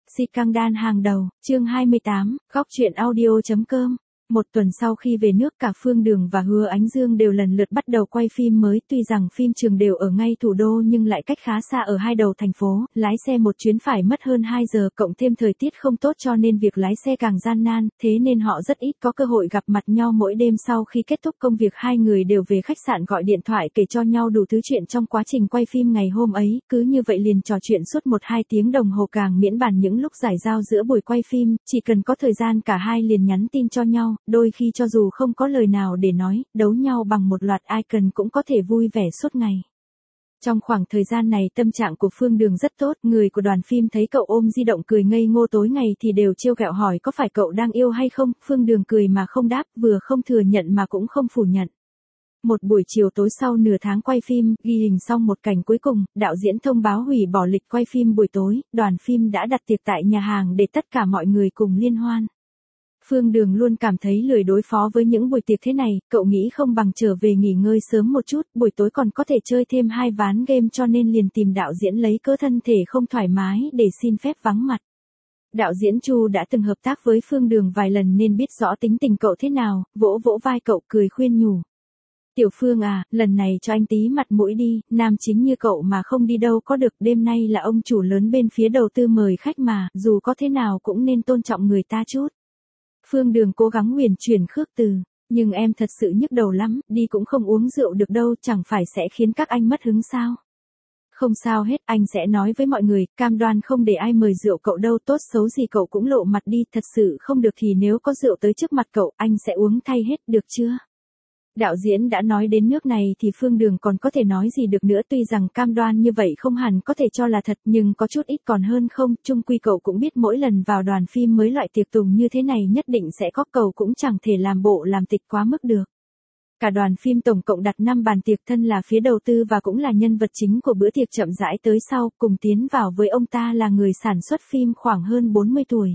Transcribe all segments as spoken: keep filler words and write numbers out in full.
Scandal hàng đầu, chương hai mươi tám, góc truyện audio.com. Một tuần sau khi về nước, cả Phương Đường và Hứa Ánh Dương đều lần lượt bắt đầu quay phim mới. Tuy rằng phim trường đều ở ngay thủ đô nhưng lại cách khá xa ở hai đầu thành phố, lái xe một chuyến phải mất hơn hai giờ, cộng thêm thời tiết không tốt cho nên việc lái xe càng gian nan, thế nên họ rất ít có cơ hội gặp mặt nhau. Mỗi đêm sau khi kết thúc công việc, hai người đều về khách sạn gọi điện thoại kể cho nhau đủ thứ chuyện trong quá trình quay phim ngày hôm ấy, cứ như vậy liền trò chuyện suốt một hai tiếng đồng hồ, càng miễn bàn những lúc giải giao giữa buổi quay phim, chỉ cần có thời gian cả hai liền nhắn tin cho nhau, đôi khi cho dù không có lời nào để nói, đấu nhau bằng một loạt icon cũng có thể vui vẻ suốt ngày. Trong khoảng thời gian này tâm trạng của Phương Đường rất tốt, người của đoàn phim thấy cậu ôm di động cười ngây ngô tối ngày thì đều trêu ghẹo hỏi có phải cậu đang yêu hay không. Phương Đường cười mà không đáp, vừa không thừa nhận mà cũng không phủ nhận. Một buổi chiều tối sau nửa tháng quay phim, ghi hình xong một cảnh cuối cùng, đạo diễn thông báo hủy bỏ lịch quay phim buổi tối, đoàn phim đã đặt tiệc tại nhà hàng để tất cả mọi người cùng liên hoan. Phương Đường luôn cảm thấy lười đối phó với những buổi tiệc thế này, cậu nghĩ không bằng trở về nghỉ ngơi sớm một chút, buổi tối còn có thể chơi thêm hai ván game, cho nên liền tìm đạo diễn lấy cớ thân thể không thoải mái để xin phép vắng mặt. Đạo diễn Chu đã từng hợp tác với Phương Đường vài lần nên biết rõ tính tình cậu thế nào, vỗ vỗ vai cậu cười khuyên nhủ. Tiểu Phương à, lần này cho anh tí mặt mũi đi, nam chính như cậu mà không đi đâu có được, đêm nay là ông chủ lớn bên phía đầu tư mời khách mà, dù có thế nào cũng nên tôn trọng người ta chút. Phương Đường cố gắng huyền chuyển khước từ, nhưng em thật sự nhức đầu lắm, đi cũng không uống rượu được đâu, chẳng phải sẽ khiến các anh mất hứng sao? Không sao hết, anh sẽ nói với mọi người, cam đoan không để ai mời rượu cậu đâu, tốt xấu gì cậu cũng lộ mặt đi, thật sự không được thì nếu có rượu tới trước mặt cậu, anh sẽ uống thay hết, được chưa? Đạo diễn đã nói đến nước này thì Phương Đường còn có thể nói gì được nữa, tuy rằng cam đoan như vậy không hẳn có thể cho là thật nhưng có chút ít còn hơn không, chung quy cậu cũng biết mỗi lần vào đoàn phim mới loại tiệc tùng như thế này nhất định sẽ có, cậu cũng chẳng thể làm bộ làm tịch quá mức được. Cả đoàn phim tổng cộng đặt năm bàn tiệc, thân là phía đầu tư và cũng là nhân vật chính của bữa tiệc chậm rãi tới sau, cùng tiến vào với ông ta là người sản xuất phim khoảng hơn bốn mươi tuổi.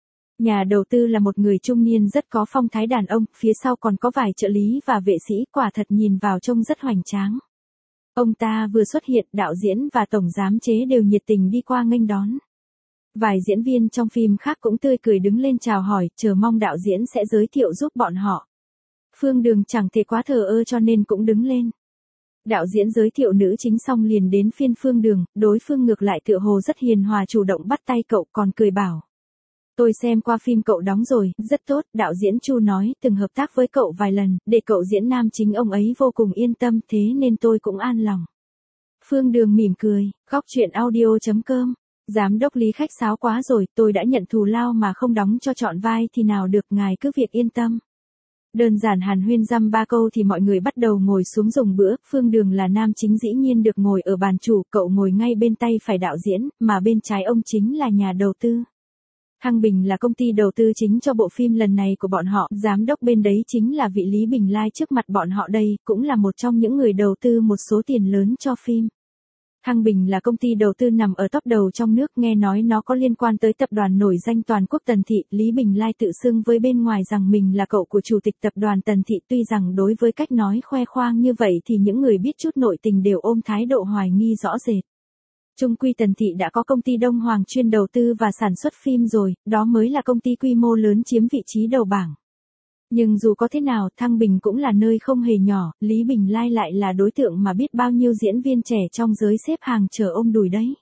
Nhà đầu tư là một người trung niên rất có phong thái đàn ông, phía sau còn có vài trợ lý và vệ sĩ, quả thật nhìn vào trông rất hoành tráng. Ông ta vừa xuất hiện, đạo diễn và tổng giám chế đều nhiệt tình đi qua nghênh đón. Vài diễn viên trong phim khác cũng tươi cười đứng lên chào hỏi, chờ mong đạo diễn sẽ giới thiệu giúp bọn họ. Phương Đường chẳng thể quá thờ ơ cho nên cũng đứng lên. Đạo diễn giới thiệu nữ chính xong liền đến phiên Phương Đường, đối phương ngược lại tựa hồ rất hiền hòa, chủ động bắt tay cậu còn cười bảo. Tôi xem qua phim cậu đóng rồi, rất tốt, đạo diễn Chu nói từng hợp tác với cậu vài lần, để cậu diễn nam chính ông ấy vô cùng yên tâm, thế nên tôi cũng an lòng. Phương Đường mỉm cười, góc truyện audio.com. Giám đốc Lý khách sáo quá rồi, tôi đã nhận thù lao mà không đóng cho trọn vai thì nào được, ngài cứ việc yên tâm. Đơn giản hàn huyên dăm ba câu thì mọi người bắt đầu ngồi xuống dùng bữa, Phương Đường là nam chính dĩ nhiên được ngồi ở bàn chủ, cậu ngồi ngay bên tay phải đạo diễn, mà bên trái ông chính là nhà đầu tư. Thăng Bình là công ty đầu tư chính cho bộ phim lần này của bọn họ, giám đốc bên đấy chính là vị Lý Bình Lai trước mặt bọn họ đây, cũng là một trong những người đầu tư một số tiền lớn cho phim. Thăng Bình là công ty đầu tư nằm ở top đầu trong nước, nghe nói nó có liên quan tới tập đoàn nổi danh toàn quốc Tần Thị, Lý Bình Lai tự xưng với bên ngoài rằng mình là cậu của chủ tịch tập đoàn Tần Thị, tuy rằng đối với cách nói khoe khoang như vậy thì những người biết chút nội tình đều ôm thái độ hoài nghi rõ rệt. Chung quy Tần Thị đã có công ty Đông Hoàng chuyên đầu tư và sản xuất phim rồi, đó mới là công ty quy mô lớn chiếm vị trí đầu bảng. Nhưng dù có thế nào, Thăng Bình cũng là nơi không hề nhỏ, Lý Bình Lai lại là đối tượng mà biết bao nhiêu diễn viên trẻ trong giới xếp hàng chờ ôm đùi đấy.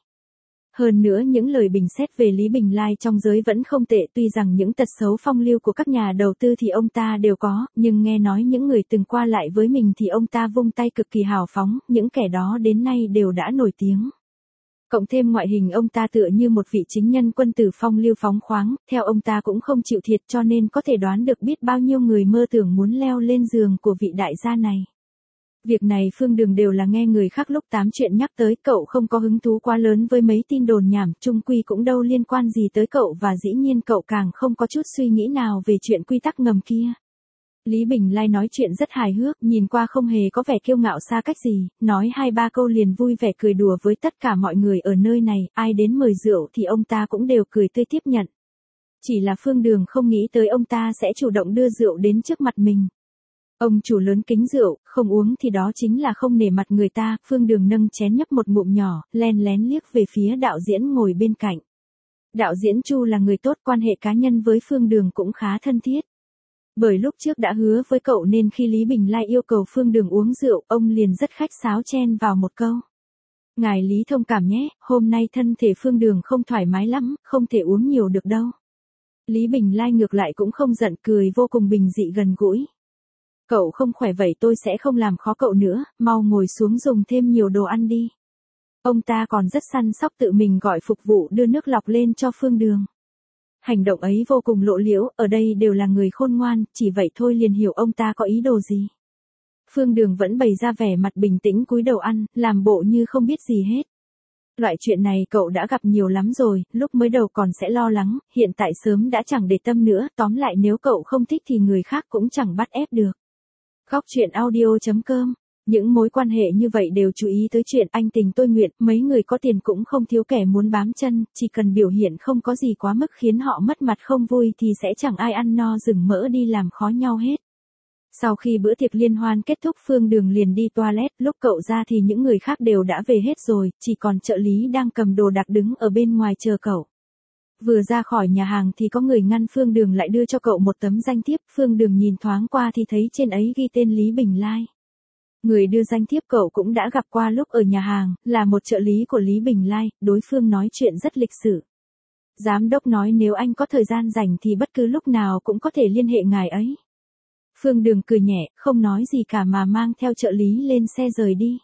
Hơn nữa những lời bình xét về Lý Bình Lai trong giới vẫn không tệ, tuy rằng những tật xấu phong lưu của các nhà đầu tư thì ông ta đều có, nhưng nghe nói những người từng qua lại với mình thì ông ta vung tay cực kỳ hào phóng, những kẻ đó đến nay đều đã nổi tiếng. Cộng thêm ngoại hình ông ta tựa như một vị chính nhân quân tử phong lưu phóng khoáng, theo ông ta cũng không chịu thiệt cho nên có thể đoán được biết bao nhiêu người mơ tưởng muốn leo lên giường của vị đại gia này. Việc này Phương Đường đều là nghe người khác lúc tám chuyện nhắc tới, cậu không có hứng thú quá lớn với mấy tin đồn nhảm, chung quy cũng đâu liên quan gì tới cậu và dĩ nhiên cậu càng không có chút suy nghĩ nào về chuyện quy tắc ngầm kia. Lý Bình Lai nói chuyện rất hài hước, nhìn qua không hề có vẻ kiêu ngạo xa cách gì, nói hai ba câu liền vui vẻ cười đùa với tất cả mọi người ở nơi này, ai đến mời rượu thì ông ta cũng đều cười tươi tiếp nhận. Chỉ là Phương Đường không nghĩ tới ông ta sẽ chủ động đưa rượu đến trước mặt mình. Ông chủ lớn kính rượu, không uống thì đó chính là không nể mặt người ta, Phương Đường nâng chén nhấp một ngụm nhỏ, len lén liếc về phía đạo diễn ngồi bên cạnh. Đạo diễn Chu là người tốt, quan hệ cá nhân với Phương Đường cũng khá thân thiết. Bởi lúc trước đã hứa với cậu nên khi Lý Bình Lai yêu cầu Phương Đường uống rượu, ông liền rất khách sáo chen vào một câu. Ngài Lý thông cảm nhé, hôm nay thân thể Phương Đường không thoải mái lắm, không thể uống nhiều được đâu. Lý Bình Lai ngược lại cũng không giận, cười vô cùng bình dị gần gũi. Cậu không khỏe vậy tôi sẽ không làm khó cậu nữa, mau ngồi xuống dùng thêm nhiều đồ ăn đi. Ông ta còn rất săn sóc tự mình gọi phục vụ đưa nước lọc lên cho Phương Đường. Hành động ấy vô cùng lộ liễu, ở đây đều là người khôn ngoan, chỉ vậy thôi liền hiểu ông ta có ý đồ gì. Phương Đường vẫn bày ra vẻ mặt bình tĩnh cúi đầu ăn, làm bộ như không biết gì hết. Loại chuyện này cậu đã gặp nhiều lắm rồi, lúc mới đầu còn sẽ lo lắng, hiện tại sớm đã chẳng để tâm nữa, tóm lại nếu cậu không thích thì người khác cũng chẳng bắt ép được. Góc truyện audio chấm com. Những mối quan hệ như vậy đều chú ý tới chuyện anh tình tôi nguyện, mấy người có tiền cũng không thiếu kẻ muốn bám chân, chỉ cần biểu hiện không có gì quá mức khiến họ mất mặt không vui thì sẽ chẳng ai ăn no rừng mỡ đi làm khó nhau hết. Sau khi bữa tiệc liên hoan kết thúc, Phương Đường liền đi toilet, lúc cậu ra thì những người khác đều đã về hết rồi, chỉ còn trợ lý đang cầm đồ đạc đứng ở bên ngoài chờ cậu. Vừa ra khỏi nhà hàng thì có người ngăn Phương Đường lại đưa cho cậu một tấm danh thiếp, Phương Đường nhìn thoáng qua thì thấy trên ấy ghi tên Lý Bình Lai. Người đưa danh thiếp cậu cũng đã gặp qua lúc ở nhà hàng, là một trợ lý của Lý Bình Lai, đối phương nói chuyện rất lịch sự. Giám đốc nói nếu anh có thời gian rảnh thì bất cứ lúc nào cũng có thể liên hệ ngài ấy. Phương Đường cười nhẹ, không nói gì cả mà mang theo trợ lý lên xe rời đi.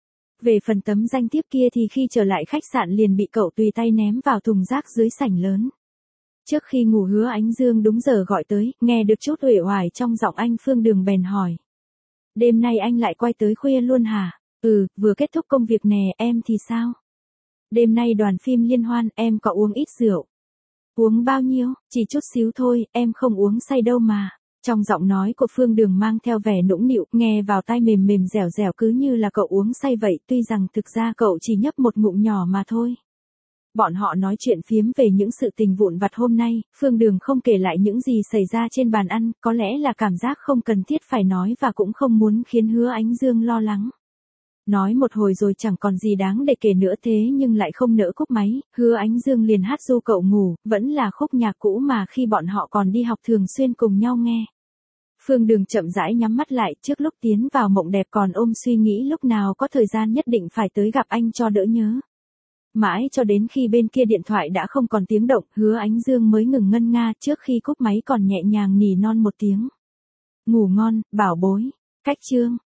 Về phần tấm danh thiếp kia thì khi trở lại khách sạn liền bị cậu tùy tay ném vào thùng rác dưới sảnh lớn. Trước khi ngủ Hứa Ánh Dương đúng giờ gọi tới, nghe được chút uể oải trong giọng anh, Phương Đường bèn hỏi. Đêm nay anh lại quay tới khuya luôn hả? Ừ, vừa kết thúc công việc nè, em thì sao? Đêm nay đoàn phim liên hoan, em có uống ít rượu. Uống bao nhiêu? Chỉ chút xíu thôi, em không uống say đâu mà. Trong giọng nói của Phương Đường mang theo vẻ nũng nịu, nghe vào tai mềm mềm dẻo dẻo cứ như là cậu uống say vậy, tuy rằng thực ra cậu chỉ nhấp một ngụm nhỏ mà thôi. Bọn họ nói chuyện phiếm về những sự tình vụn vặt hôm nay, Phương Đường không kể lại những gì xảy ra trên bàn ăn, có lẽ là cảm giác không cần thiết phải nói và cũng không muốn khiến Hứa Ánh Dương lo lắng. Nói một hồi rồi chẳng còn gì đáng để kể nữa, thế nhưng lại không nỡ cúp máy, Hứa Ánh Dương liền hát ru cậu ngủ, vẫn là khúc nhạc cũ mà khi bọn họ còn đi học thường xuyên cùng nhau nghe. Phương Đường chậm rãi nhắm mắt lại, trước lúc tiến vào mộng đẹp còn ôm suy nghĩ lúc nào có thời gian nhất định phải tới gặp anh cho đỡ nhớ. Mãi cho đến khi bên kia điện thoại đã không còn tiếng động, Hứa Ánh Dương mới ngừng ngân nga, trước khi cúp máy còn nhẹ nhàng nỉ non một tiếng. Ngủ ngon, bảo bối. Cách chương.